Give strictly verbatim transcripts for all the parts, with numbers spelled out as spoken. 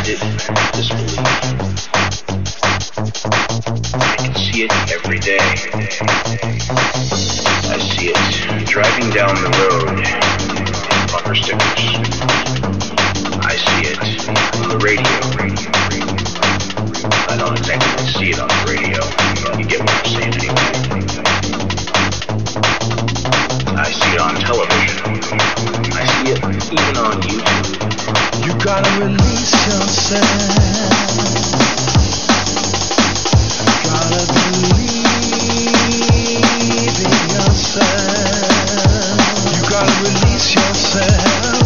suspended disbelief. I can see it every day. I see it driving down the road in bumper stickers. I see it on the radio. I don't exactly see it on the radio. You get what I'm saying anyway. I see it on television. I see it even on YouTube. You gotta release yourself. You gotta believe in yourself. You gotta release yourself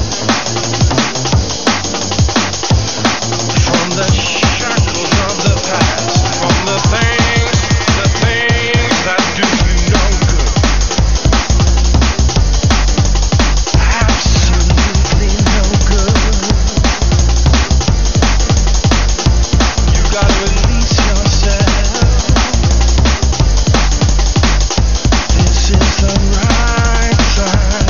from the shackles of the past, from the things, the things that do you no good. Absolutely no good. You gotta release yourself. This is the right time.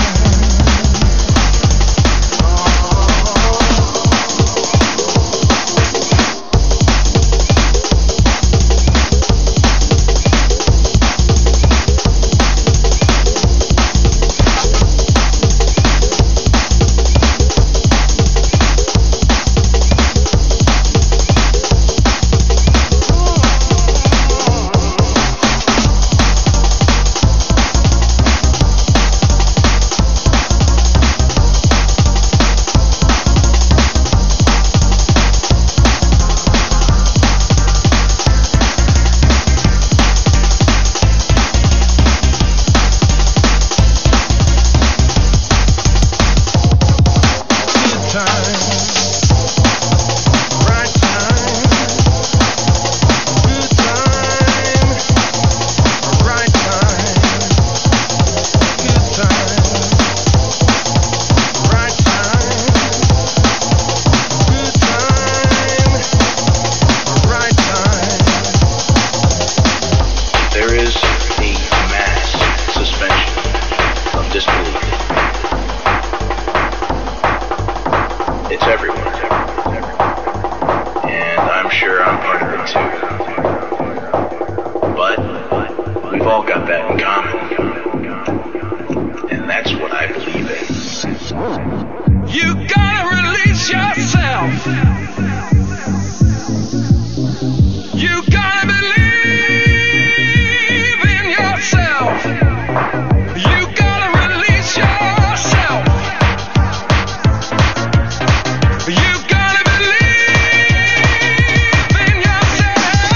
You gotta believe in yourself.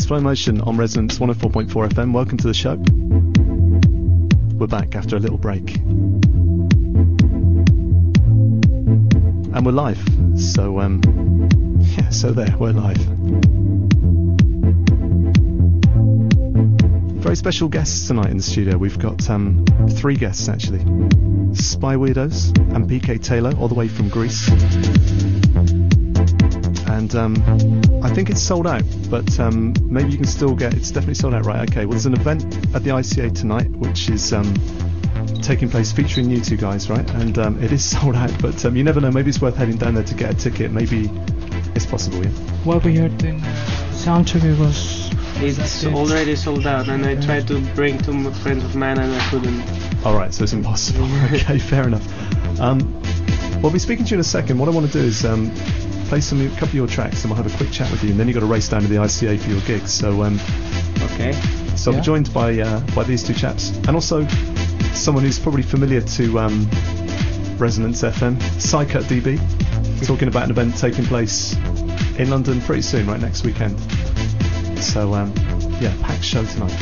Flow Motion on Resonance one oh four point four F M. Welcome to the show. We're back after a little break. And we're live. So, um, yeah, so there, we're live. Very special guests tonight in the studio. We've got um, three guests, actually. Spy Weirdos and P K Taylor, all the way from Greece. And um, I think it's sold out, but um, maybe you can still get, it's definitely sold out, right? Okay, well, there's an event at the I C A tonight, which is um, taking place featuring you two guys, right? And um, it is sold out, but um, you never know, maybe it's worth heading down there to get a ticket. Maybe it's possible, yeah? What we heard in soundcheck, it was... It's already sold out, and I tried to bring two friends of mine, and I couldn't. Alright, so it's impossible. Okay, fair enough. Um, we'll be speaking to you in a second. What I want to do is... Um, play some a couple of your tracks and we'll have a quick chat with you, and then you've got to race down to the I C A for your gigs. So um okay so yeah. I'm joined by uh, by these two chaps, and also someone who's probably familiar to um Resonance F M, Psycut D B, talking about an event taking place in London pretty soon, right, next weekend. So um yeah, packed show tonight.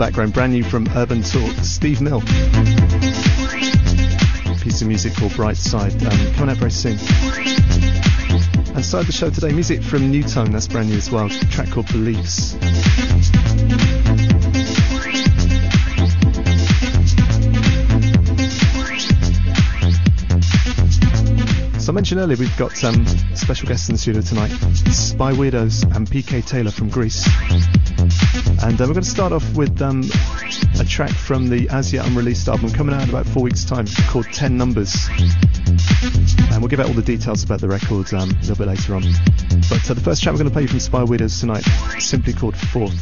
background, brand new from Urban Talk, Steve Mill. Piece of music called Bright Side, um, coming out very soon. And started the show today, music from New Tone, that's brand new as well, a track called Beliefs. So I mentioned earlier we've got um, special guests in the studio tonight, Spy Weirdos and P K Taylor from Greece. And uh, we're going to start off with um, a track from the as yet unreleased album coming out in about four weeks' time called ten Numbers. And we'll give out all the details about the record um, a little bit later on. But uh, the first track we're going to play from Spy Weirdos tonight is simply called Fourth.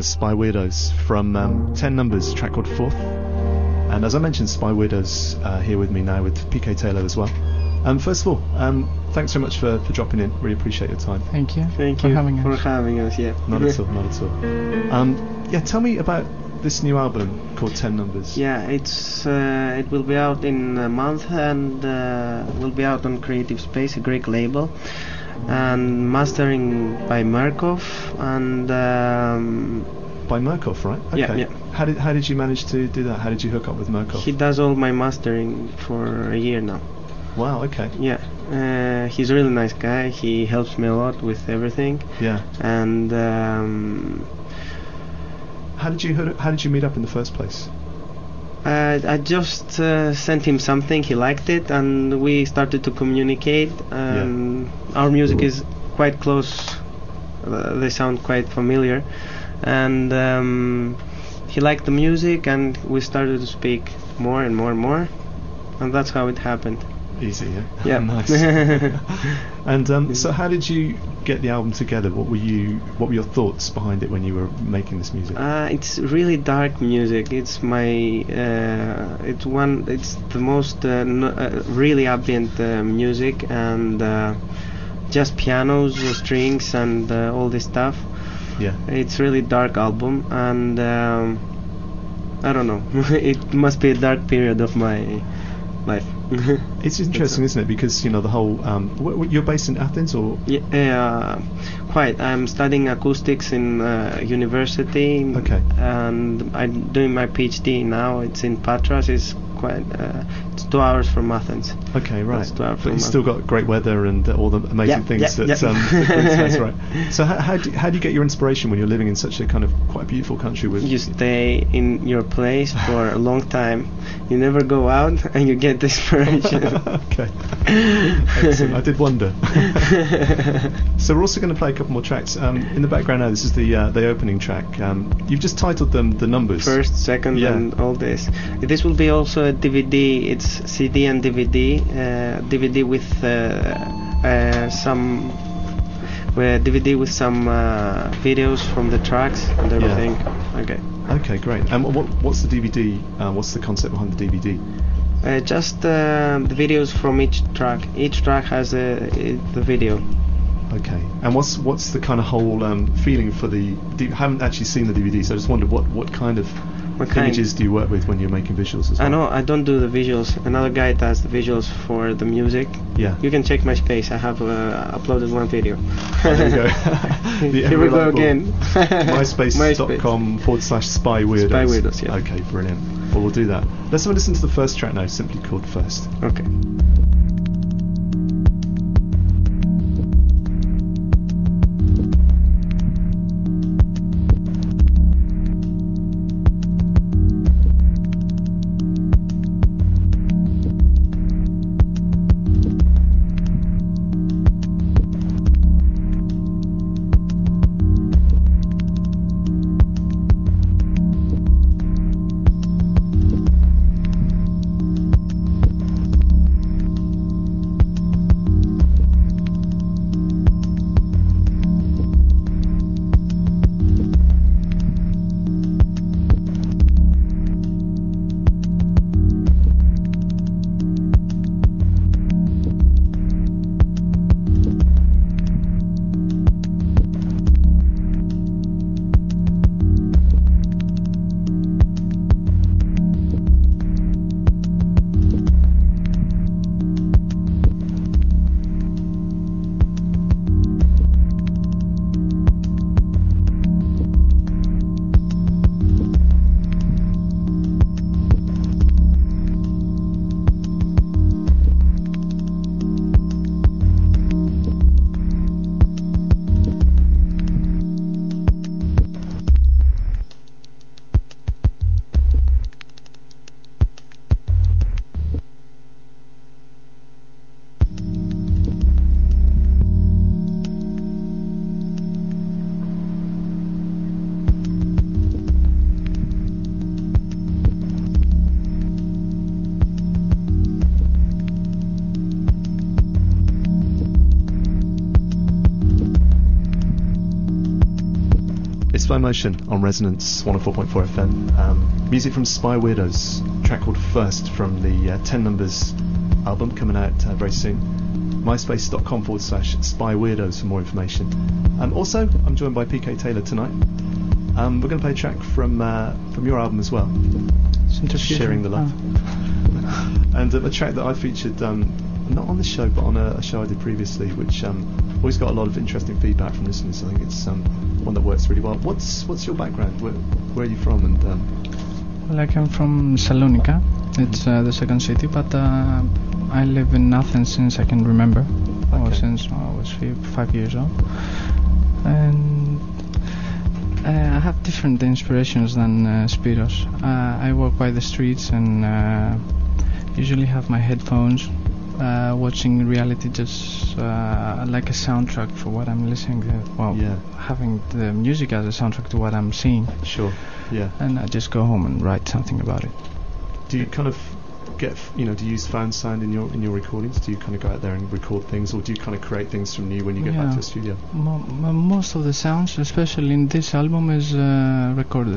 of Spy Weirdos from um, ten Numbers, track called Fourth. And as I mentioned, Spy Weirdos uh, here with me now with P K Taylor as well. Um, first of all, um, thanks very much for, for dropping in. Really appreciate your time. Thank you Thank for you having for us. having us. Yeah. Not at all, not at all. Um, yeah, tell me about this new album called ten Numbers. Yeah, it's uh, it will be out in a month and uh, will be out on Creative Space, a Greek label, and mastering by Markov and um, By Murkoff, right? Okay. Yeah, yeah. How did how did you manage to do that? How did you hook up with Murkoff? he does all my mastering for a year now. Wow. Okay. Yeah, uh, he's a really nice guy. He helps me a lot with everything, Yeah. and um, How did you how did you meet up in the first place? Uh, I just uh, sent him something, he liked it, and we started to communicate. Um, Our music is quite close, uh, they sound quite familiar, and um, he liked the music, and we started to speak more and more and more, and that's how it happened. Easy, yeah. Yeah. Nice. And um, so, how did you get the album together? What were you? What were your thoughts behind it when you were making this music? Uh, it's really dark music. It's my, uh, it's one, it's the most uh, no, uh, really ambient uh, music, and uh, just pianos, uh, strings, and uh, all this stuff. Yeah. It's really dark album, and um, I don't know. It must be a dark period of my life. It's interesting, isn't it? Because you know the whole. Um, w- w- you're based in Athens, or Yeah, uh, quite. I'm studying acoustics in uh, university. Okay. And I'm doing my PhD now. It's in Patras. It's quite. Uh, it's two hours from Athens. okay, right. It's two hours But from you've still got great weather and uh, all the amazing Yeah, things yeah, that. yeah. Um, that's right. So how, how do you, how do you get your inspiration when you're living in such a kind of quite beautiful country with? You stay in your place for a long time. You never go out, and you get the inspiration. Okay. Excellent. I did wonder. So we're also going to play a couple more tracks. Um, in the background now, this is the uh, the opening track. Um, you've just titled them The Numbers. First, second, Yeah. and all this. This will be also a D V D. It's C D and D V D. Uh, D V D with uh, uh, some. Uh, D V D with some uh, videos from the tracks and everything. Okay. Okay, great. And what what's the D V D? Uh, what's the concept behind the D V D? Uh, just uh, the videos from each track. Each track has a, a the video. Okay. And what's what's the kind of whole um, feeling for the? D- I haven't actually seen the D V D, so I just wondered what what kind of What kind? images do you work with when you're making visuals as well? I know I don't do the visuals. Another guy does the visuals for the music. Yeah. You can check my space. I have uh, uploaded one video. Oh, there you go. The Here we go unreliable again. MySpace.com forward slash Spy Weirdos. Spy Weirdos, yeah. Okay, brilliant. Well, we'll do that. Let's have a listen to the first track now, simply called First. Okay. Slow Motion on Resonance one oh four point four F M. Um, music from Spy Weirdos, track called First from the uh, ten Numbers album coming out uh, very soon. myspace.com forward slash Spy Weirdos for more information. Um, also, I'm joined by P K Taylor tonight. Um, we're going to play a track from uh, from your album as well, Sharing the Love. Oh. and uh, a track that I featured, um, not on the show, but on a, a show I did previously, which um, always got a lot of interesting feedback from listeners. I think it's um, one that works really well. What's what's your background? Where, where are you from? And um, Well, I come from Salonika. It's uh, the second city, but uh, I live in Athens since I can remember. Okay. Or since I was five years old. And uh, I have different inspirations than uh, Spiros. Uh, I walk by the streets and uh, usually have my headphones, uh, watching reality just uh, like a soundtrack for what I'm listening to. Well, yeah. having the music as a soundtrack to what I'm seeing. Sure, yeah. And I just go home and write something about it. Do you kind of get, you know, do you use found sound in your in your recordings? Do you kind of go out there and record things, or do you kind of create things from new when you get yeah. back to the studio? Mo- mo- most of the sounds, especially in this album, is uh, recorded.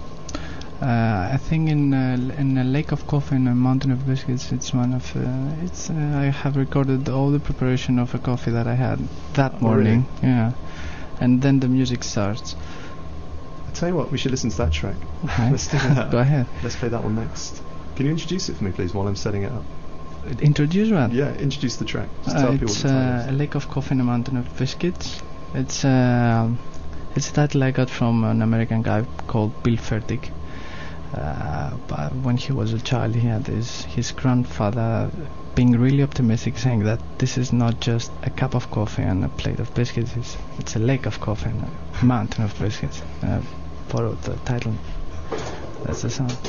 Uh, I think in uh, in a Lake of Coffee and a Mountain of Biscuits, it's one of uh, it's. Uh, I have recorded all the preparation of a coffee that I had that Oh, morning. really? Yeah, and then the music starts. I tell you what, we should listen to that track. Okay. Let's do that. Go ahead. Let's play that one next. Can you introduce it for me, please, while I'm setting it up? Introduce what? Yeah, introduce the track. Just Uh, tell people it's what the uh, title a Lake of Coffee and a Mountain of Biscuits. It's uh, it's a title I got from an American guy called Bill Fertig. Uh, but when he was a child, he had his his grandfather being really optimistic, saying that this is not just a cup of coffee and a plate of biscuits. It's it's a lake of coffee and a mountain of biscuits. Uh, borrowed the title. That's the sound.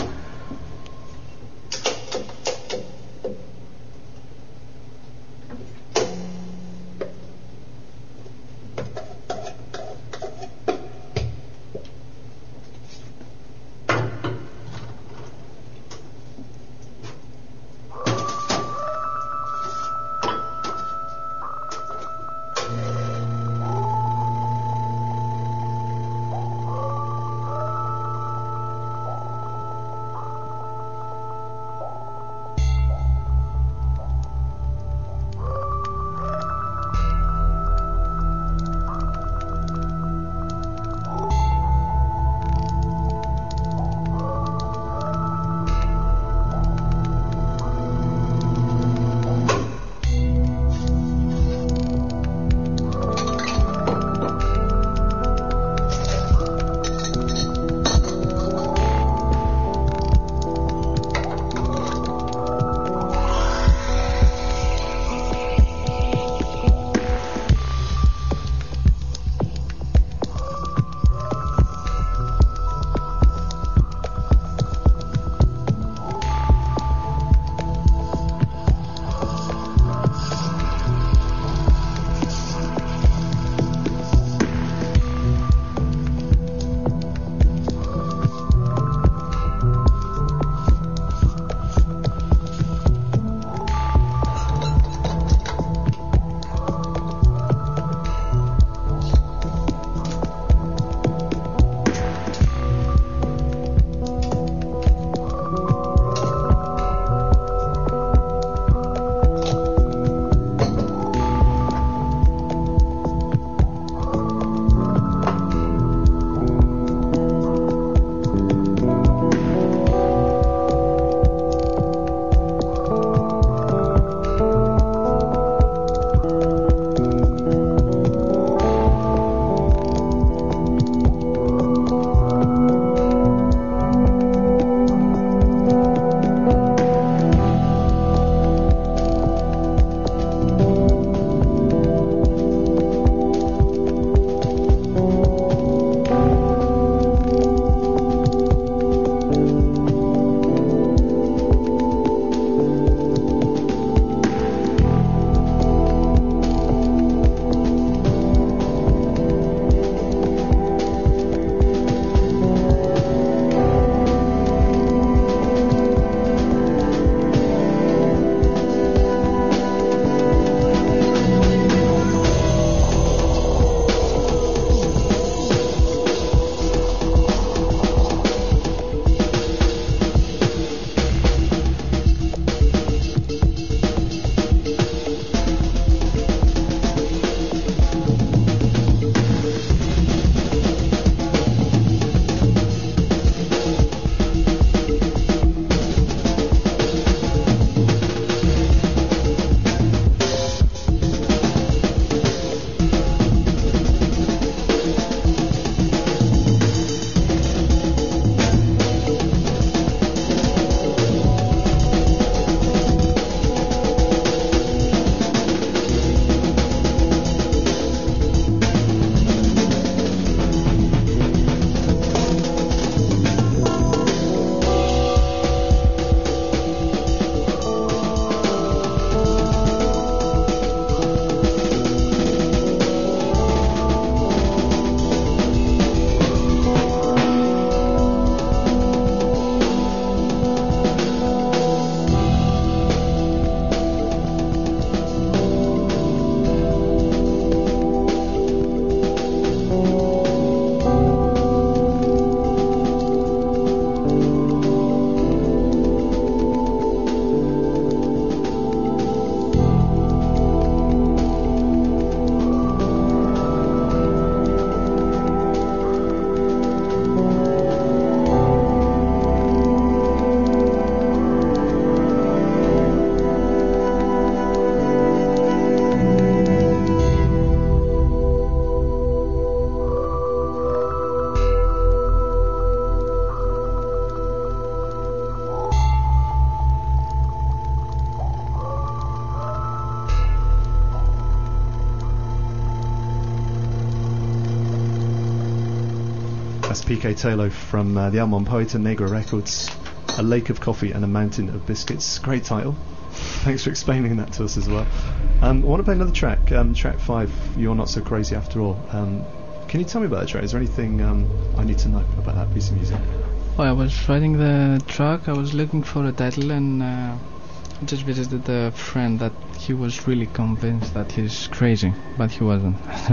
P K Taylor from uh, the album on Poeta Negra Records, A Lake of Coffee and a Mountain of Biscuits. Great title. Thanks for explaining that to us as well. Um, I want to play another track, um, track five, You're Not So Crazy After All. Um, can you tell me about that track? Is there anything um, I need to know about that piece of music? Well, I was writing the track, I was looking for a title, and uh, just visited a friend that he was really convinced that he's crazy, but he wasn't.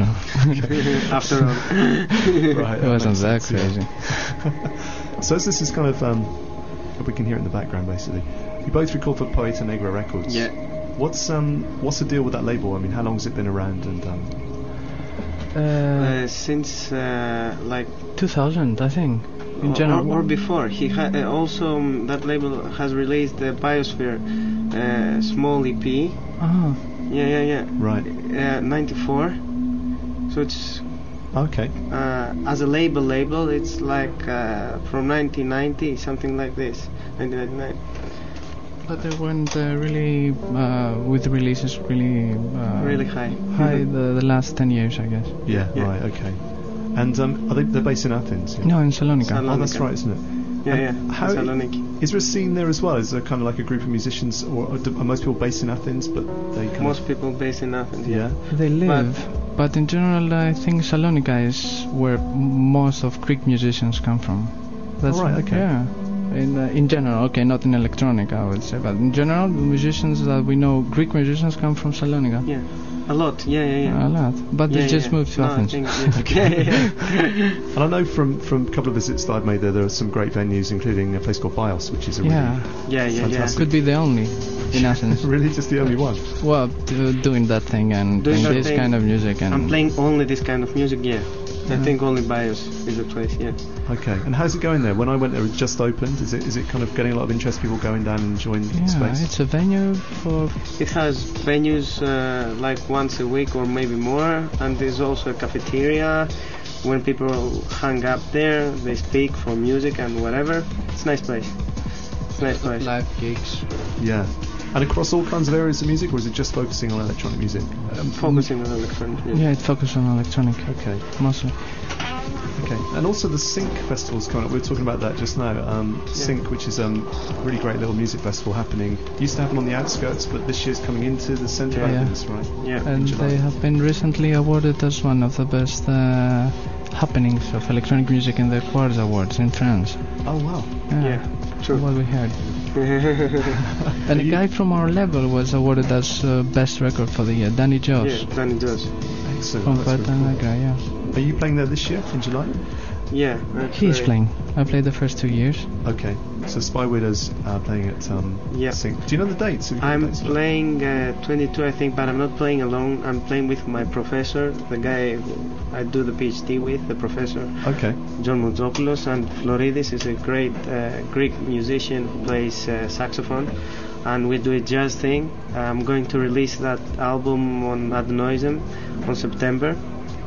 After all. Right, He wasn't that sense, yeah. crazy. So as this is kind of, um, we can hear it in the background basically. You both record for Poeta Negra Records. Yeah. What's um what's the deal with that label? I mean, how long has it been around? And um, Uh, Uh, since uh, like two thousand, I think, in or, general. or before, he ha- uh, also um, that label has released the Biosphere uh, small E P. Ah, Yeah, yeah, yeah. right? Uh, ninety-four. So it's Okay. uh, as a label, label. It's like uh, from nineteen ninety, something like this, nineteen ninety-nine. but they weren't uh, really, uh, with releases, really uh, Really high. high the, the last ten years, I guess. Yeah. Yeah. Right. Okay. And um, are they they're based in Athens? Yeah? No, in Salonika. Salon- Oh, that's Salonika. right, isn't it? Yeah, And yeah. how- Thessaloniki. Is there a scene there as well? Is there kind of like a group of musicians, or are, do, are most people based in Athens, but they kind Most of, people based in Athens. yeah. Yeah. They live, but, in general, I think Salonika is where m- most of Greek musicians come from. That's Oh, right, okay. Yeah. In uh, in general, okay, not in electronic, I would say, but in general, the musicians that we know, Greek musicians, come from Salonika. Yeah. A lot. Yeah, yeah, yeah. A lot, but Yeah, they just yeah. moved to No, I Athens. think, yeah. yeah, yeah. And I know from from a couple of visits that I've made there, there are some great venues, including a place called Bios, which is a Yeah, Yeah, yeah, yeah. Fantastic. could be the only in Athens. really really just the only one. Well, d- doing that thing and Doing playing that this thing. kind of music and I'm playing only this kind of music, yeah. I Yeah. think only Bios is the place, yeah. Okay. And how's it going there? When I went there, it just opened. Is it is it kind of getting a lot of interest? People going down and enjoying the yeah, space. it's a venue for It has venues uh, like once a week or maybe more, and there's also a cafeteria. When people hang up there, they speak for music and whatever. It's a nice place. It's a nice place. live gigs. Yeah. And across all kinds of areas of music, or is it just focusing on electronic music? I'm focusing on electronic music. Yeah, it focuses on electronic Okay. mostly. Okay. And also the Sync festival's coming up. We were talking about that just now. Um, Sync, which is um, a really great little music festival happening. Used to happen on the outskirts, but this year's coming into the centre of Yeah. Athens, right? Yeah. And July. they have been recently awarded as one of the best uh, happenings of electronic music in the Quartz Awards in France. Oh wow. Yeah, true. What we heard. And a you- guy from our level was awarded as uh, best record for the year, Danny Joss. Yeah, Danny does. Excellent. From That's really Poeta cool. Negra, yeah. Are you playing there this year in July? Yeah. He's actually. playing. I played the first two years. Okay. So Spy Widows uh, playing at um, Yeah. Sync. Do you know the dates? Have you got I'm dates for that? playing uh, twenty-two, I think, but I'm not playing alone. I'm playing with my professor, the guy I do the PhD with, the professor Okay. John Mouzopoulos, and Floridis is a great uh, Greek musician who plays uh, saxophone, and we do a jazz thing. I'm going to release that album on Adenoism on September.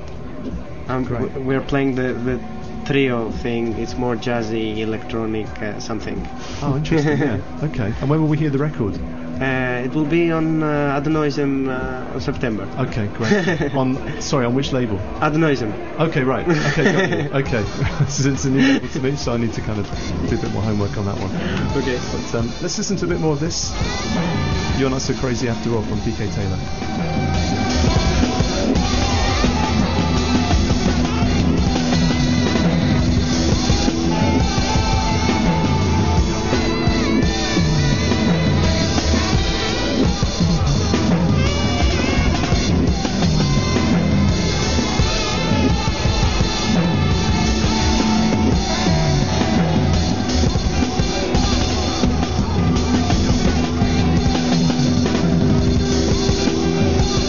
Um, Great. w- we're playing the, the trio thing. It's more jazzy, electronic, uh, something. Oh, interesting. Yeah. Okay. And when will we hear the record? Uh, it will be on uh, Adenoism uh, on September. Okay, great. on sorry, on which label? Adenoism. Okay, right. Okay, got you. Okay. This is a new label to me, so I need to kind of do a bit more homework on that one. Okay. But um, let's listen to a bit more of this. You're Not So Crazy After All from P K Taylor. Thank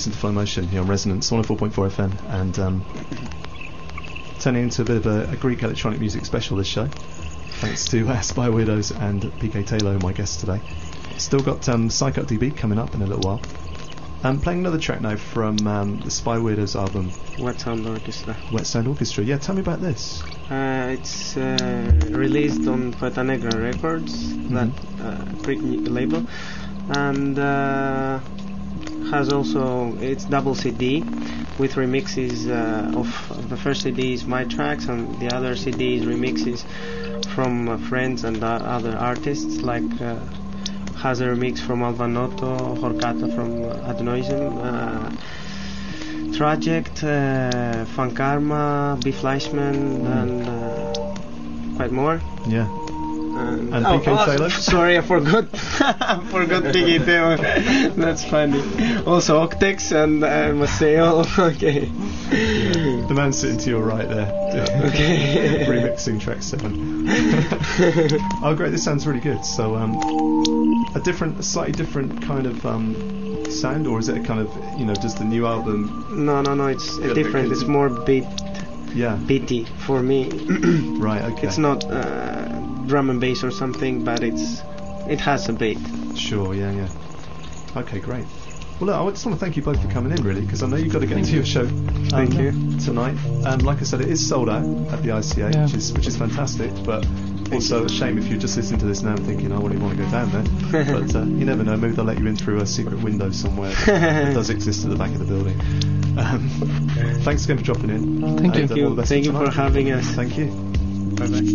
listen to Flow Motion here on Resonance one oh four point four F M, and um, turning into a bit of a, a Greek electronic music special this show, thanks to uh, Spy Weirdos and P K Taylor, my guest today. Still got um, Psych Up D B coming up in a little while. I'm playing another track now from um, the Spy Weirdos album, Wet Sound Orchestra. Wet Sound Orchestra. Yeah, tell me about this. Uh, it's uh, released on Poeta Negra Records, Mm-hmm. that uh, Greek mu- label, and uh, has also it's double C D with remixes uh, of, of the first C D is my tracks, and the other C D is remixes from uh, friends and uh, other artists, like uh, has a remix from Alvanotto, Horkata from uh, Adenoism, uh, Traject, uh, Funkarma, B. Fleischman, Mm. and uh, quite more. Yeah. And, And oh, P K oh, Taylor? Sorry, I forgot. I forgot P K Taylor. That's funny. Also Octex and uh, Maceo. Okay. The man sitting to your right there, Okay. remixing track seven. Oh, great! This sounds really good. So, um, a different, a slightly different kind of um, sound, or is it a kind of, you know, does the new album? No, no, no. It's Yeah, different. because- It's more beat, Yeah. beaty for me. Right. Okay. It's not uh, drum and bass or something, but it's it has a beat. Sure. Yeah. Yeah. Okay. Great. Well, look, I just want to thank you both for coming in, really, because I know you've got to get into your show. Um, Thank you. Tonight. And like I said, it is sold out at the I C A, Yeah. which is which is fantastic. But also a shame if you're just listening to this now and thinking, I wouldn't want to go down there. But uh, you never know. Maybe they'll let you in through a secret window somewhere that does exist at the back of the building. Um, thanks again for dropping in. Thank And, you. uh, all the best Thank you tonight. for having us. Thank you. Bye bye.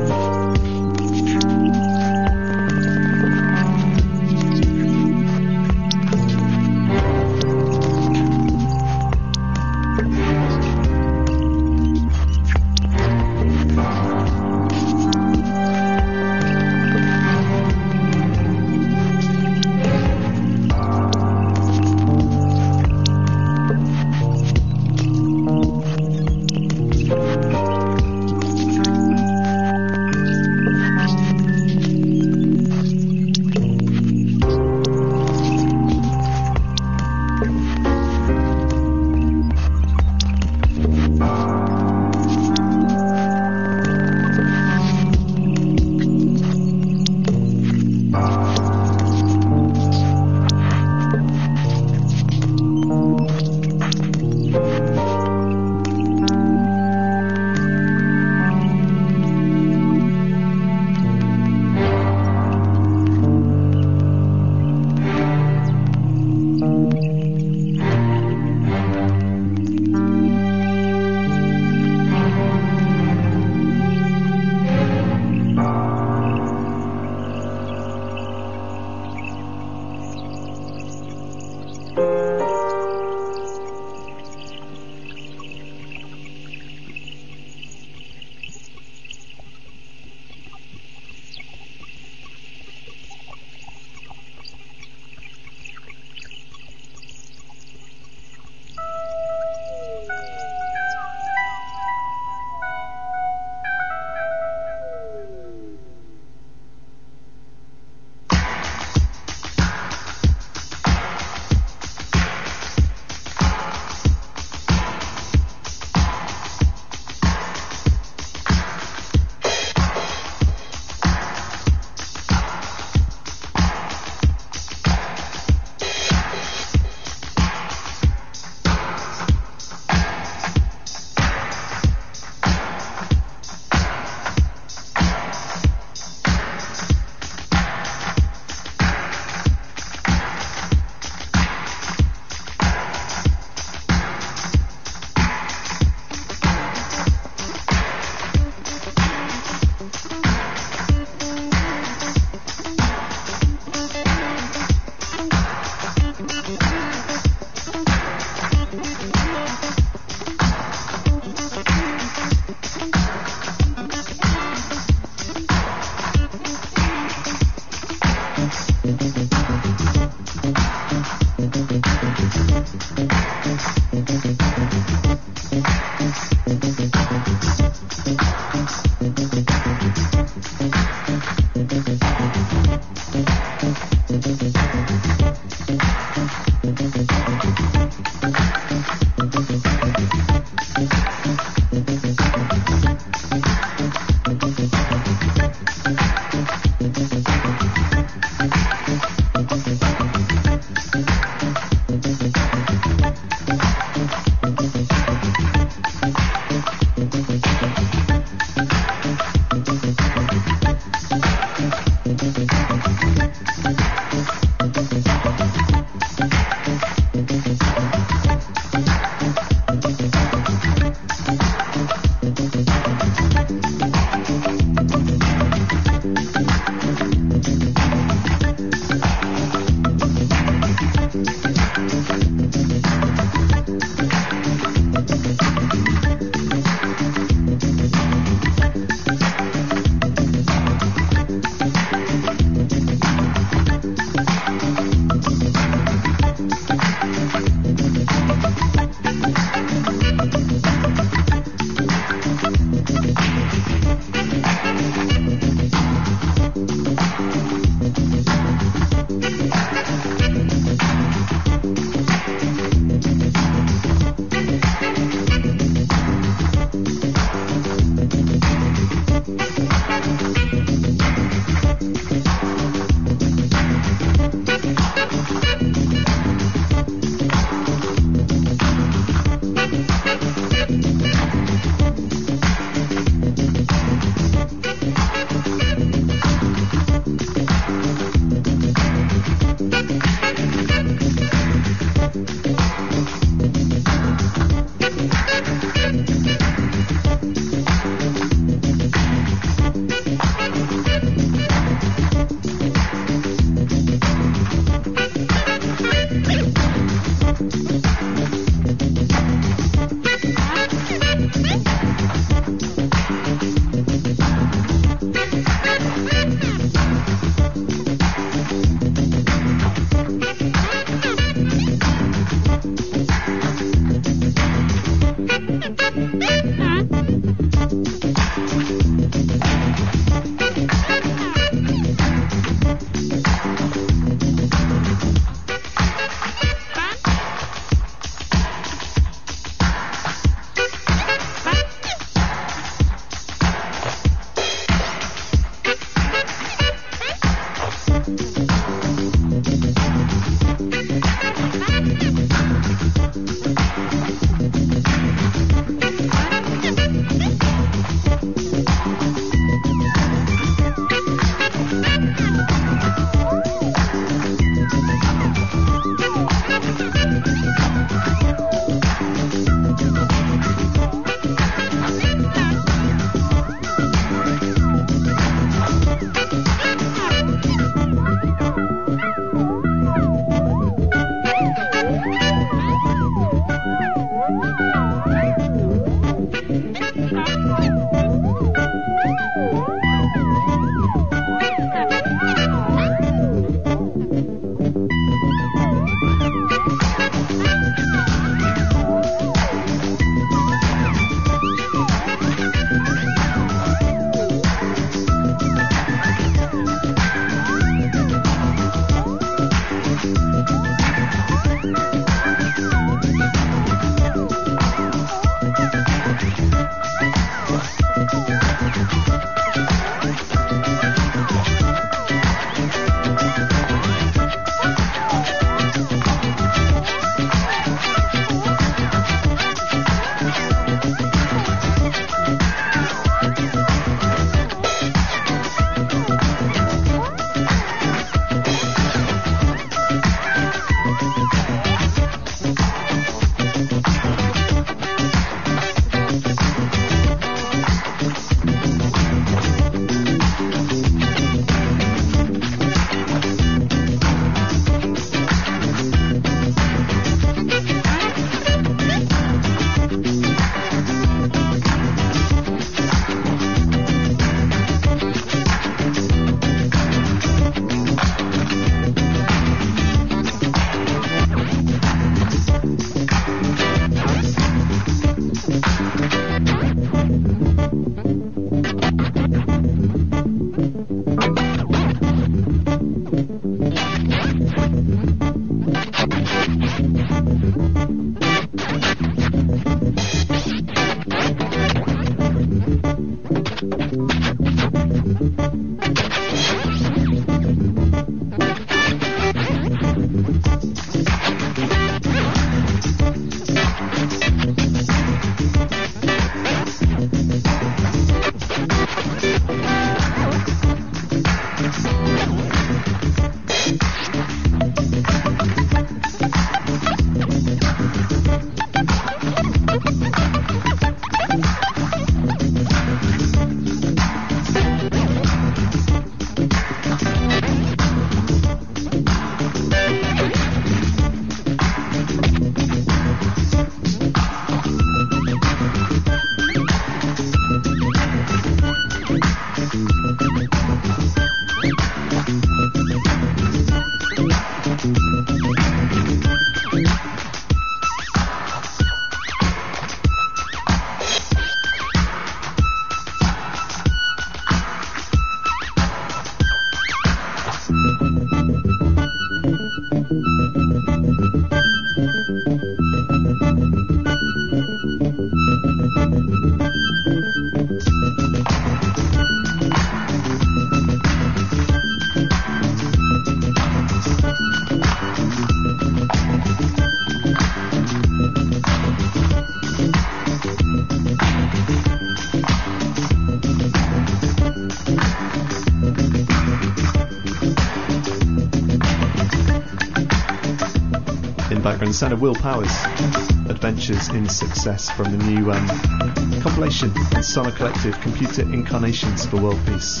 background, the sound of Will Powers' Adventures in Success from the new um, compilation on Sonic Collective, Computer Incarnations for World Peace.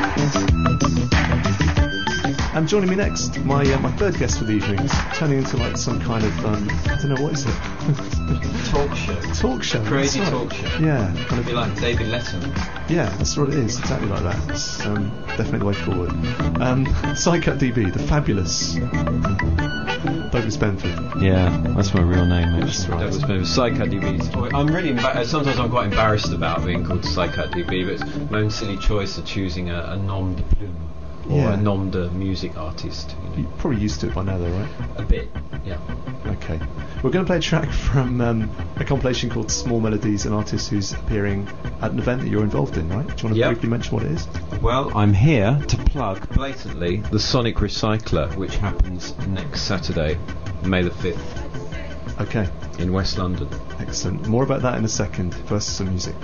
And joining me next, my uh, my third guest for the evening, turning into like some kind of um, I don't know, what is it? Talk show. Talk show. Crazy right. talk show. Yeah, kind of. Be like David Letterman. Yeah, that's what it is. Exactly like that. It's um, definitely the way forward. Um, Psycut D B, the fabulous Douglas Benford. Yeah, that's my real name. Actually. That's right. Douglas Benford. Psycut D B. I'm really emba- sometimes I'm quite embarrassed about being called Psycut D B, but it's my own silly choice of choosing a, a nom de plume. Or Yeah. a nom de music artist. You know. You're probably used to it by now, though, right? A bit, yeah. Okay. We're going to play a track from um, a compilation called Small Melodies, an artist who's appearing at an event that you're involved in, right? Do you want to Yep. briefly mention what it is? Well, I'm here to plug blatantly the Sonic Recycler, which happens next Saturday, May the fifth, Okay. in West London. Excellent. More about that in a second. First, some music.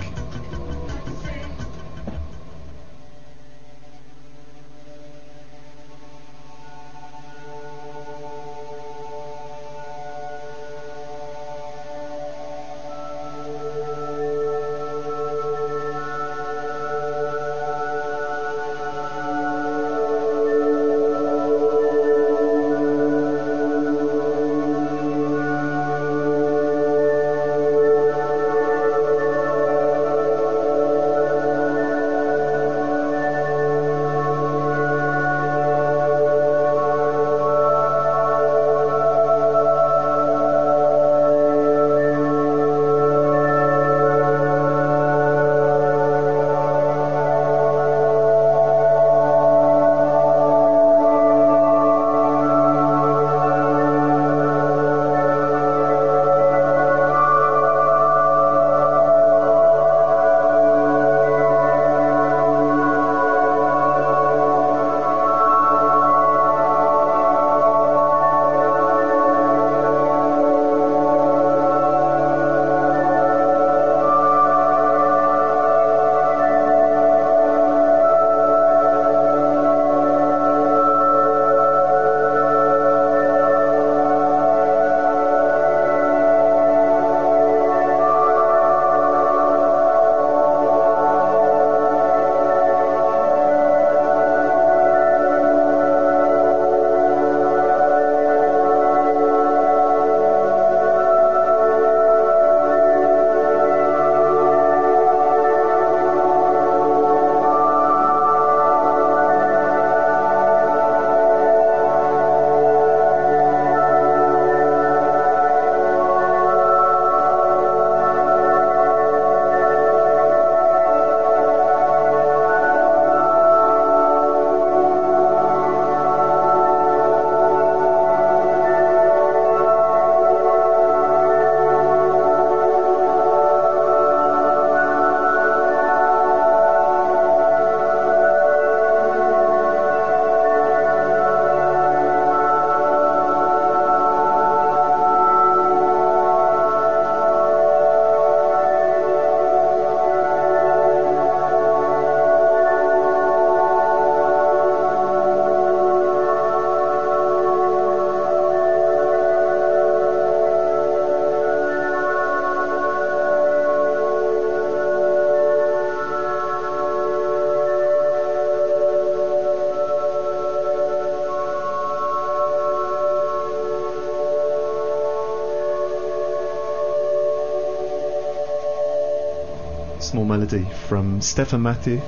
Small Melody from Stefan Matthew.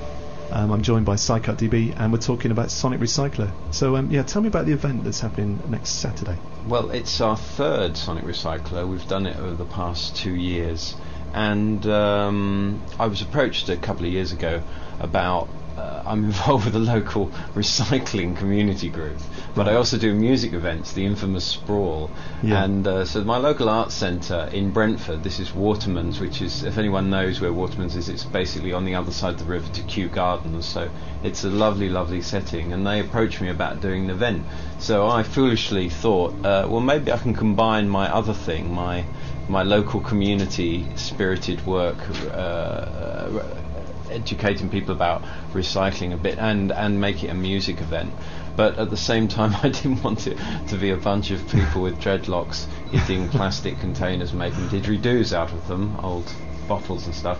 Um, I'm joined by Psycut D B, and we're talking about Sonic Recycler. So, um, yeah, tell me about the event that's happening next Saturday. Well, it's our third Sonic Recycler. We've done it over the past two years. And um, I was approached a couple of years ago about, uh, I'm involved with a local recycling community group, but I also do music events, the infamous Sprawl. Yeah. And uh, so my local arts centre in Brentford, this is Waterman's, which is, if anyone knows where Waterman's is, it's basically on the other side of the river to Kew Gardens. So it's a lovely, lovely setting. And they approached me about doing an event. So I foolishly thought, uh, well, maybe I can combine my other thing, my my local community spirited work, uh, uh, educating people about recycling a bit and and make it a music event. But at the same time, I didn't want it to be a bunch of people with dreadlocks hitting plastic containers, making didgeridoos out of them, old bottles and stuff.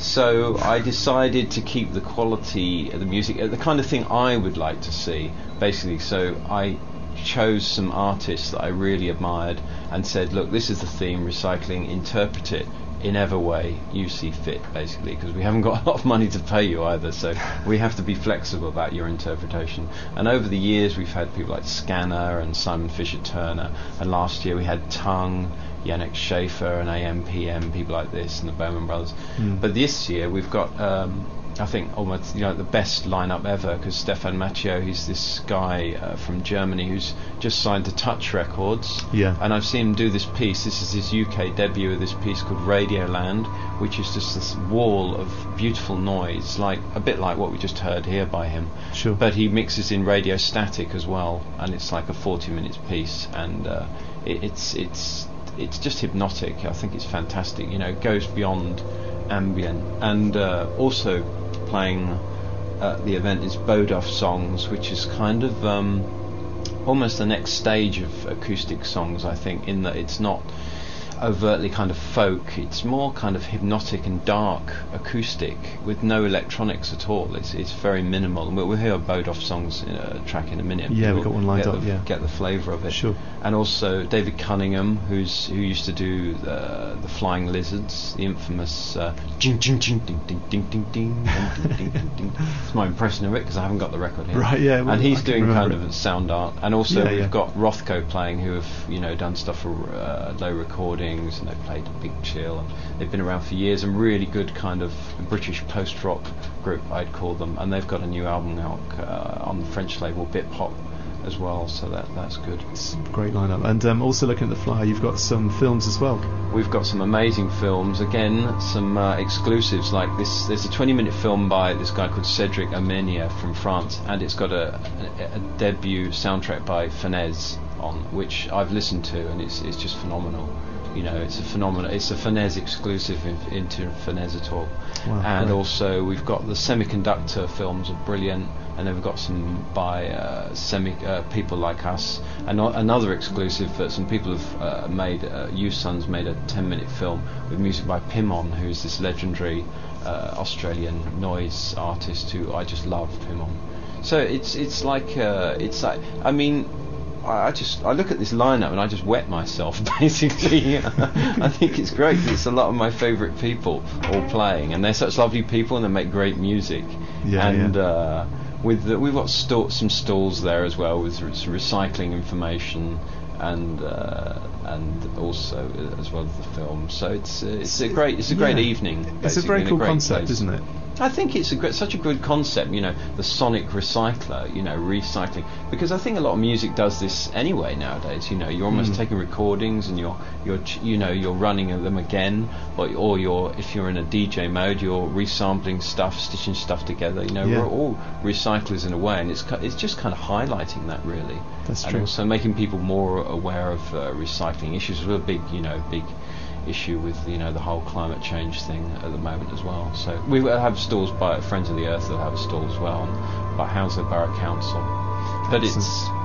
So I decided to keep the quality of the music, uh, the kind of thing I would like to see, basically. So I chose some artists that I really admired and said, look, this is the theme, recycling, interpret it in whatever way you see fit, basically, because we haven't got a lot of money to pay you either, so we have to be flexible about your interpretation. And over the years we've had people like Scanner and Simon Fisher Turner, and last year we had Tongue, Yannick Schaefer and A M P M, people like this, and the Bowman Brothers. Mm. But this year we've got um, I think almost, you know, the best lineup ever, because Stefan Mathieu, he's this guy uh, from Germany who's just signed to Touch Records. Yeah. And I've seen him do this piece. This is his U K debut of this piece called Radioland, which is just this wall of beautiful noise, like a bit like what we just heard here by him. Sure. But he mixes in radio static as well, and it's like a forty minutes piece, and uh, it, it's it's it's just hypnotic. I think it's fantastic. You know, it goes beyond ambient, and uh, also playing at the event is Bodov Songs, which is kind of um, almost the next stage of acoustic songs, I think, in that it's not overtly kind of folk, it's more kind of hypnotic and dark acoustic with no electronics at all. It's it's very minimal, and we'll, we'll hear a Bodov Songs in a track in a minute. Yeah, We'll we've got one lined get up, the, yeah. Get the flavour of it. Sure. And also David Cunningham, who's who used to do the, the Flying Lizards, the infamous uh, ding ding ding ding ding ding ding ding ding ding ding ding. It's my impression of it because I haven't got the record here. Right, yeah. Well, and he's I can doing kind remember of sound art, and also Yeah, we've yeah. got Rothko playing, who have, you know, done stuff for uh, Low Recordings, and they've played Big Chill, and they've been around for years, and really good kind of British post-rock group, I'd call them, and they've got a new album out uh, on the French label Bit Pop as well, so that that's good. It's a great lineup. And um, also looking at the flyer, you've got some films as well. We've got some amazing films, again some uh, exclusives, like this. There's a twenty minute film by this guy called Cedric Amenia from France, and it's got a, a, a debut soundtrack by Fenez on, which I've listened to, and it's it's just phenomenal. You know, it's a phenomenal, it's a Fenez exclusive in, into Fenez at all. Wow, and great. also we've got the Semiconductor films are brilliant, and then we've got some by uh, semi uh, people like us, and o- another exclusive that some people have uh, made. Uh, You Sons made a ten minute film with music by Pimon, who's this legendary uh, Australian noise artist who I just love. Pimon. So it's it's like uh, it's like I mean. I just I look at this lineup and I just wet myself basically. I think it's great. It's a lot of my favourite people all playing, and they're such lovely people, and they make great music. Yeah, and yeah. Uh, with the, we've got sto- some stalls there as well with re- some recycling information, and uh, and also uh, as well as the film. So it's uh, it's a great it's a great Yeah. evening. It's a basically, very in cool great concept, place. isn't it? I think it's a great, such a good concept, you know, the sonic recycler, you know, recycling, because I think a lot of music does this anyway nowadays. You know, you're almost Mm. taking recordings and you're you're ch- you know you're running them again, or or you're if you're in a D J mode, you're resampling stuff, stitching stuff together. You know, Yeah. we're all recyclers in a way, and it's ki- it's just kind of highlighting that really, That's and true. also making people more aware of uh, recycling issues. We're a big, you know, big issue with, you know, the whole climate change thing at the moment as well. So we will have stalls by Friends of the Earth, they'll have a stall as well, and by Hounslow Borough Council. But it's,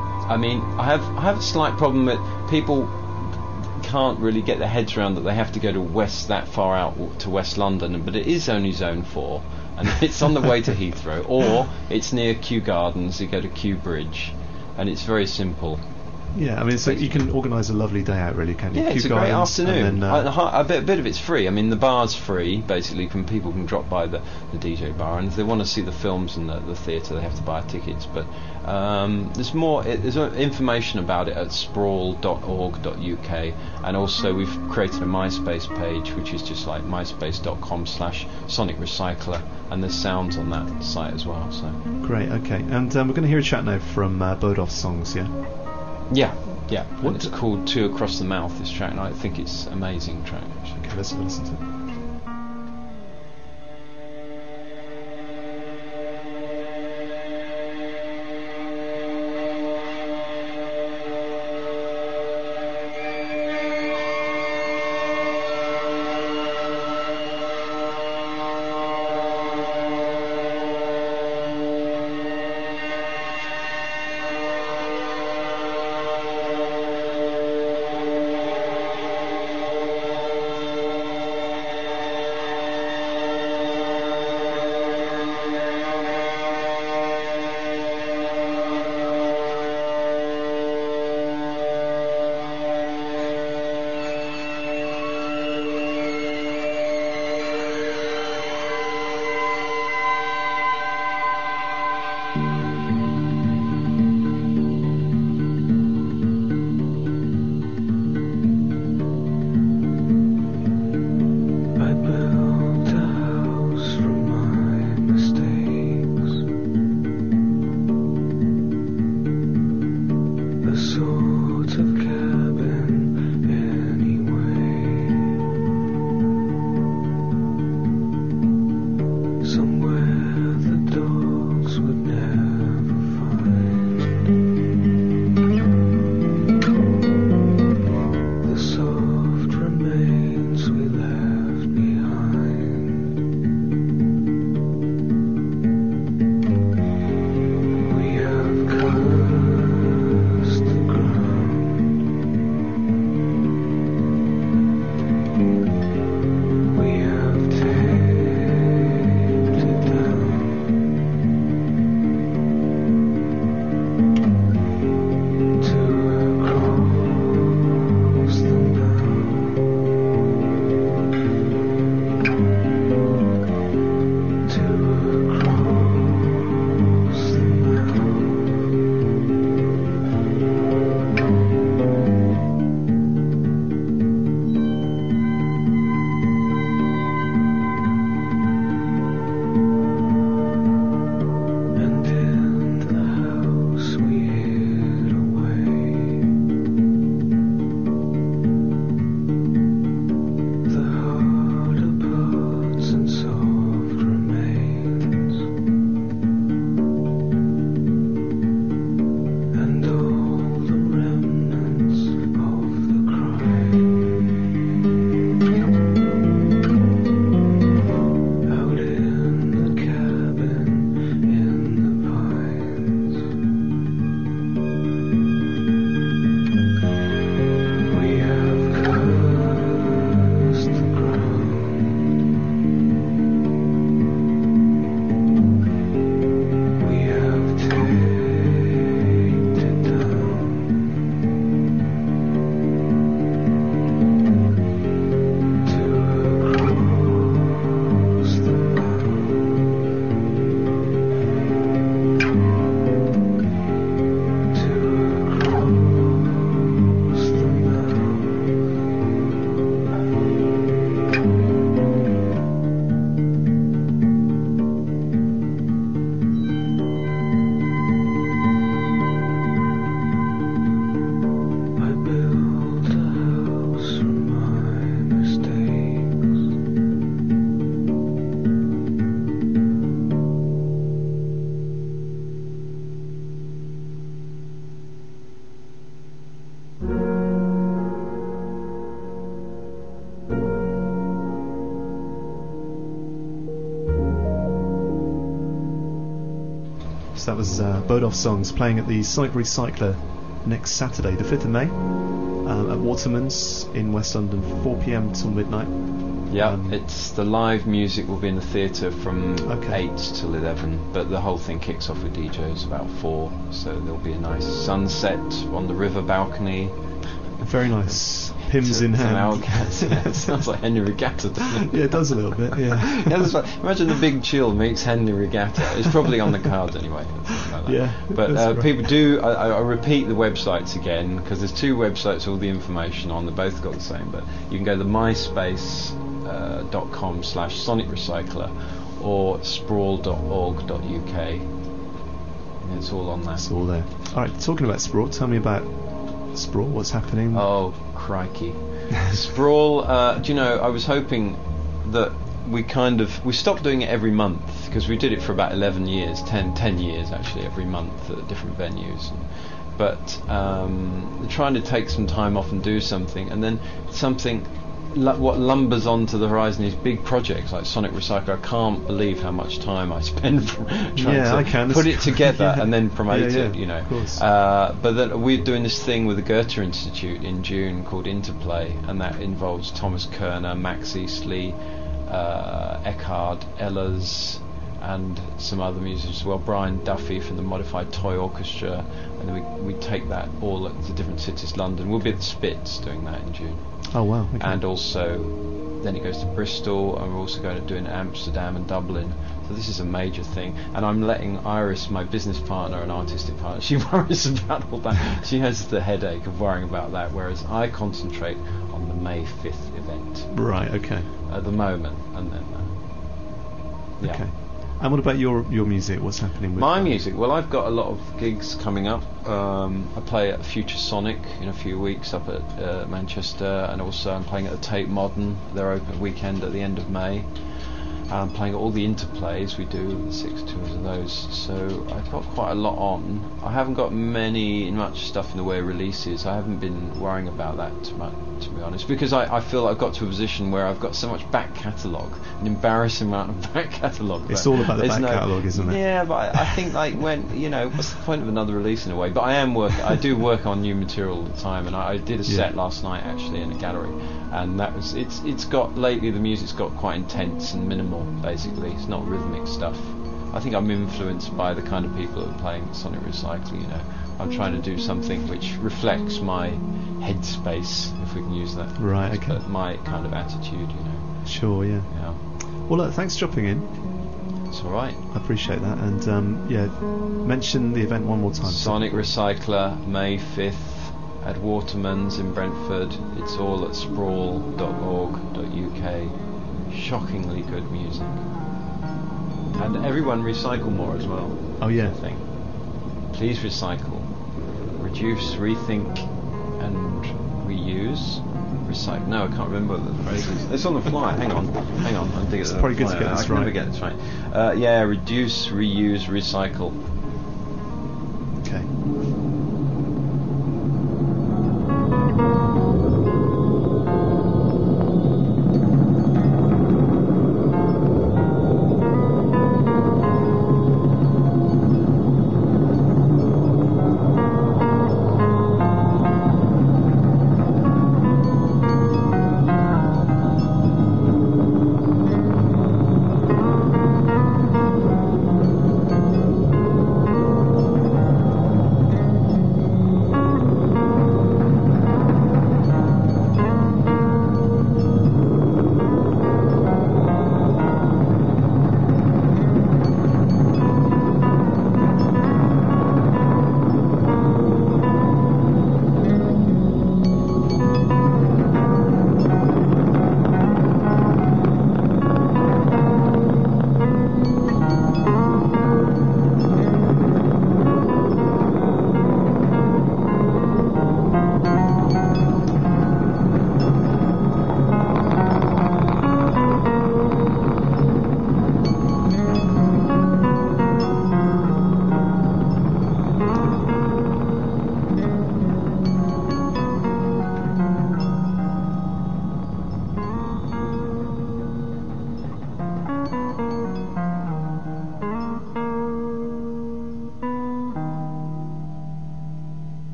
I mean, I have I have a slight problem that people can't really get their heads around that they have to go to west that far out w- to West London, but it is only Zone four, and it's on the way to Heathrow, or it's near Kew Gardens, you go to Kew Bridge, and it's very simple. Yeah, I mean, so you can organise a lovely day out, really, can't you? Yeah, it's Kew a great Gardens, afternoon. and then, uh, a, a, a, bit, a bit of it's free. I mean, the bar's free, basically, from people can drop by the, the D J bar, and if they want to see the films in the, the theatre, they have to buy tickets. But um, there's more. It, there's uh, information about it at sprawl dot org dot U K, and also we've created a MySpace page, which is just like myspace dot com slash Sonic Recycler, and there's sounds on that site as well. So great, okay. And um, we're going to hear a chat now from uh, Bodov Songs, yeah? yeah, yeah. What And it's d- called Two Across the Mouth. This track, and I think it's an amazing track. Actually. Okay, let's have a listen to it. Thank That was uh, Bodolf Songs playing at the Sonic Recycler next Saturday, the fifth of May, um, at Waterman's in West London, four p.m. till midnight. Yeah, Um, it's the live music will be in the theatre from Okay. eight till eleven, but the whole thing kicks off with D Js about four, so there'll be a nice sunset on the river balcony. Very nice. Hymns to- in to hand. Owlcats. Yeah, it sounds like Henry Regatta, doesn't it? Yeah, it does a little bit, yeah. Yeah, that's like, imagine the Big Chill meets Henry Regatta. It's probably on the cards anyway. something like that. Yeah, But that's uh, right. people do. I, I I repeat the websites again because there's two websites. All the information on. They both got the same. But you can go to myspace uh, dot com slash Sonic Recycler or sprawl dot org dot U K. It's all on there. It's all there. Alright, talking about Sprawl, tell me about Sprawl, what's happening? Oh, crikey. Sprawl, uh, do you know, I was hoping that we kind of, we stopped doing it every month because we did it for about eleven years, ten, ten years actually, every month at different venues. But um, trying to take some time off and do something, and then something, lu- what lumbers onto the horizon is big projects like Sonic Recycler. I can't believe how much time I spend from trying Yeah, I to can. put it together Yeah. and then promote Yeah, yeah, it, you know. of course. Uh, but then we're doing this thing with the Goethe Institute in June called Interplay, and that involves Thomas Kerner, Max Eastley, uh, Eckhard, Ehlers, and some other musicians as well. Brian Duffy from the Modified Toy Orchestra, and then we we take that all to different cities. London, we'll be at the Spitz doing that in June, Oh, wow. Okay. and also then it goes to Bristol, and we're also going to do it in Amsterdam and Dublin. So this is a major thing, and I'm letting Iris, my business partner and artistic partner, she worries about all that. She has the headache of worrying about that, whereas I concentrate on the May fifth event Right, okay. at the moment, and then uh, yeah. Okay. And what about your your music? What's happening with My that? music, well, I've got a lot of gigs coming up. Um, I play at Future Sonic in a few weeks up at uh, Manchester, and also I'm playing at the Tate Modern. They're open weekend at the end of May. I'm playing at all the interplays. We do six tours of those, so I've got quite a lot on. I haven't got many much stuff in the way of releases. I haven't been worrying about that too much, to be honest, because I, I feel I've got to a position where I've got so much back catalogue, an embarrassing amount of back catalogue. It's that all about the there's back no- catalogue, isn't it? Yeah, but I, I think like when you know, what's the point of another release in a way? But I am work. I do work on new material all the time, and I, I did a Yeah. set last night actually in a gallery, and that was it's it's got lately the music's got quite intense and minimal. Basically, it's not rhythmic stuff. I think I'm influenced by the kind of people that are playing Sonic Recycler. You know, I'm trying to do something which reflects my headspace, if we can use that. Right, okay. But my kind of attitude, you know. Sure, yeah. Yeah, Well, look, thanks for dropping in. it's all right. I appreciate that. And um, yeah, mention the event one more time. Sonic Recycler, May fifth at Waterman's in Brentford. It's all at sprawl dot org dot U K. Shockingly good music. And everyone recycle more as well. Oh, yeah. I think. Please recycle. Reduce, rethink, and reuse. Recycle. No, I can't remember what the phrase is. It's on the fly. Hang on. Hang on. I think it's It's probably good to get I this can never right. get this right. Uh, yeah, reduce, reuse, recycle. Okay.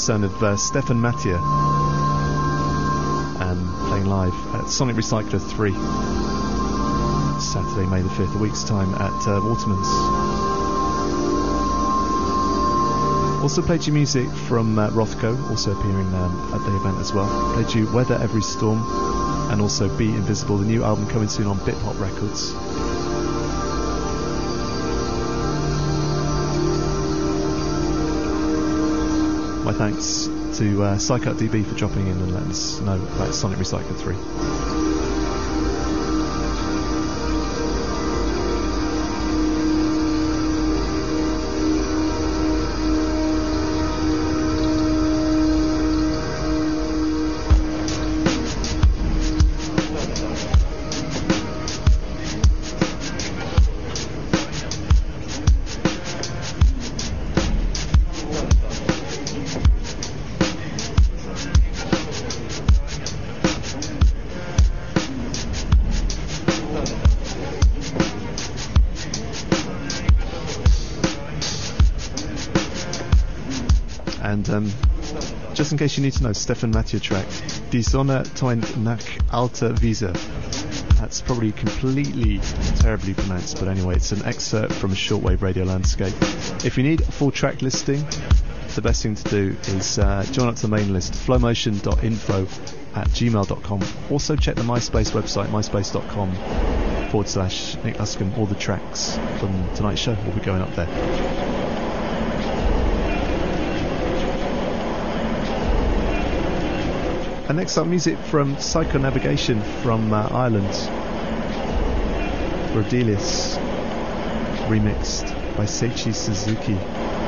sound of uh, Stefan Mattia, um, playing live at Sonic Recycler three, Saturday, May the fifth, a week's time at uh, Waterman's. Also played you music from uh, Rothko, also appearing um, at the event as well. Played you Weather Every Storm, and also Be Invisible, the new album coming soon on Bip Hop Records. My thanks to uh, Psychout D B for dropping in and letting us know about Sonic Recycler three. And um, just in case you need to know, Stefan Mattia track, Die Sonne tönt nach alter Wiese. That's probably completely terribly pronounced, but anyway, it's an excerpt from a shortwave radio landscape. If you need a full track listing, the best thing to do is uh, join up to the main list, flowmotion dot info at gmail dot com. Also check the MySpace website, myspace.com forward slash Nick Luscombe. All the tracks from tonight's show will be going up there. And next up, music from Psycho Navigation from uh, Ireland. Rodelius, remixed by Seiichi Suzuki.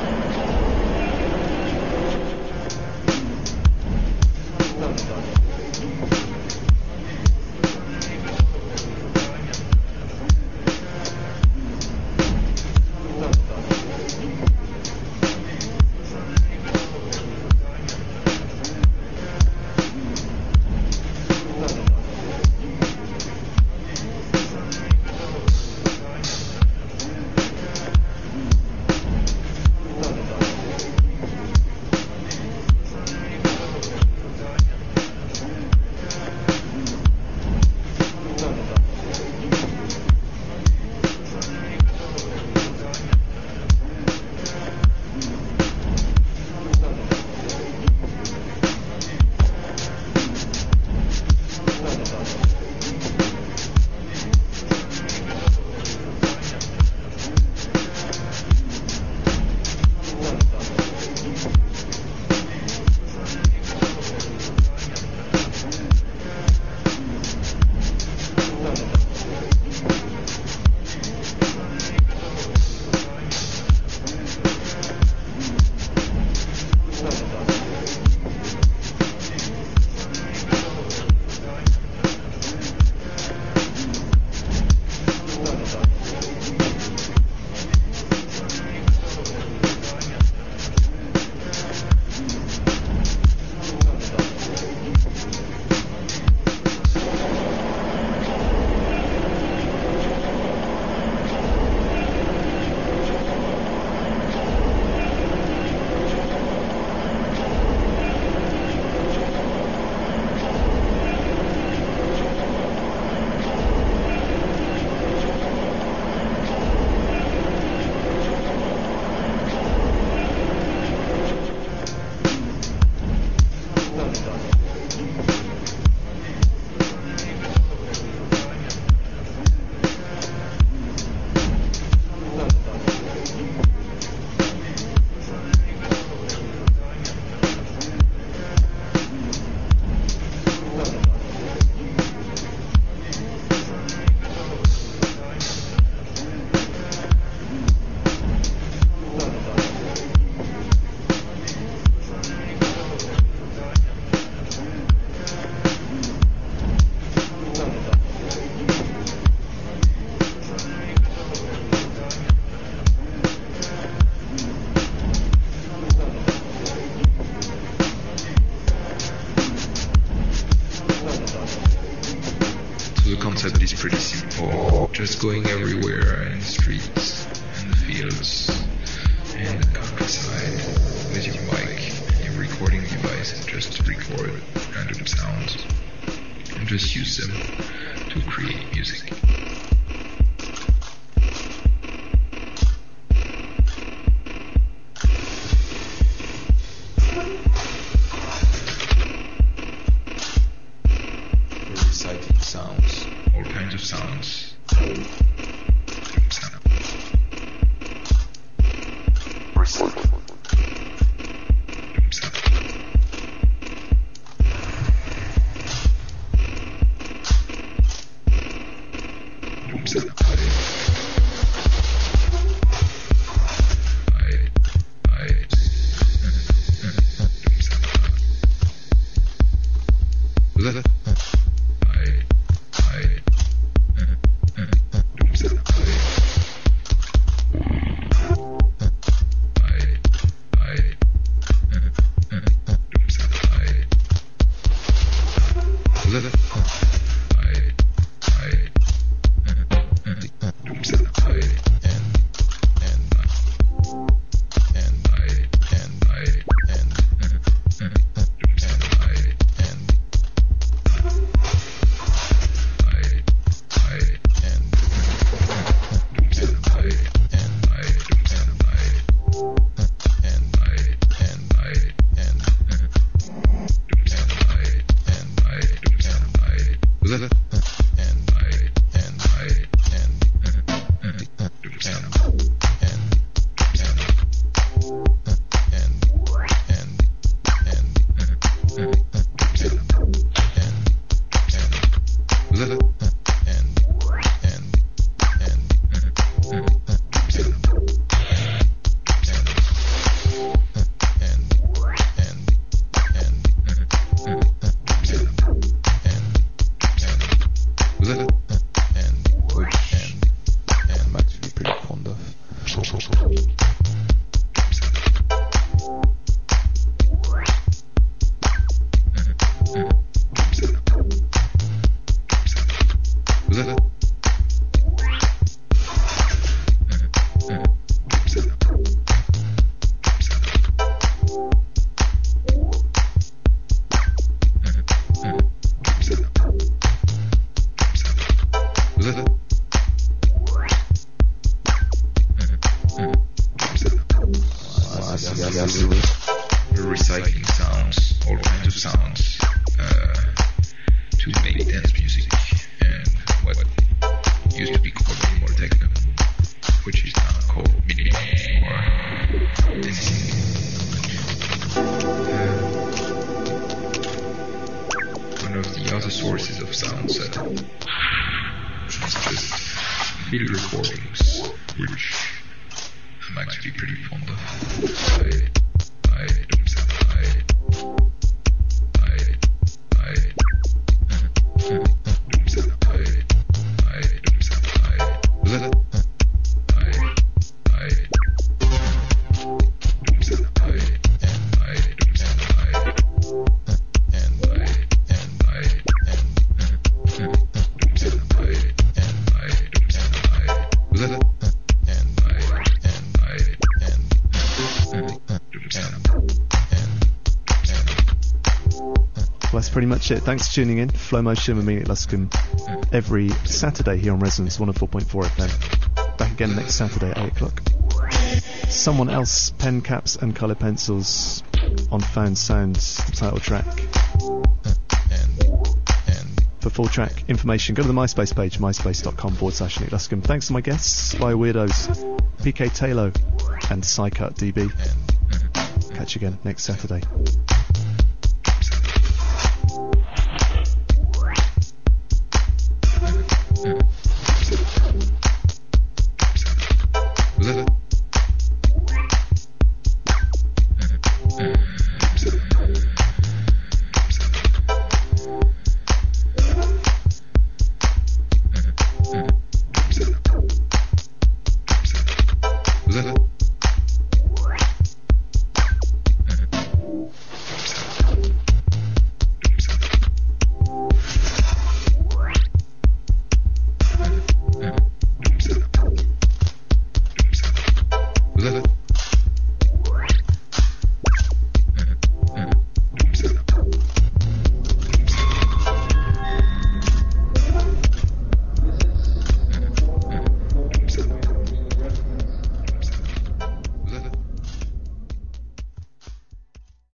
concept is pretty simple. Just going everywhere in the streets and the fields and the countryside with your mic and your recording just use them to create music. Reciting sounds. All kinds of sounds. Recycling sounds, all kinds of sounds, uh, to make dance music, and what used to be called minimal techno, which is now called minimal or dancing. Uh, one of the other sources of sounds uh, is just field recordings, which I'm actually pretty fond of. I, I don't sound, I, I, I, don't sound, I, I don't sound, I, I, I, don't sound, I, I, don't sound, I, I, don't sound, I, I, Well, that's pretty much it. Thanks for tuning in. Flow Motion with me, Luscombe, every Saturday here on Resonance one oh four point four F M. Back again next Saturday at eight o'clock. Someone Else, Pen Caps and Colour Pencils on Found Sounds, the title track. For full track information, go to the MySpace page, myspace.com forward slash Nick Luscombe. Thanks to my guests, Spy Weirdos, P K Taylor and Psycut D B. Catch you again next Saturday.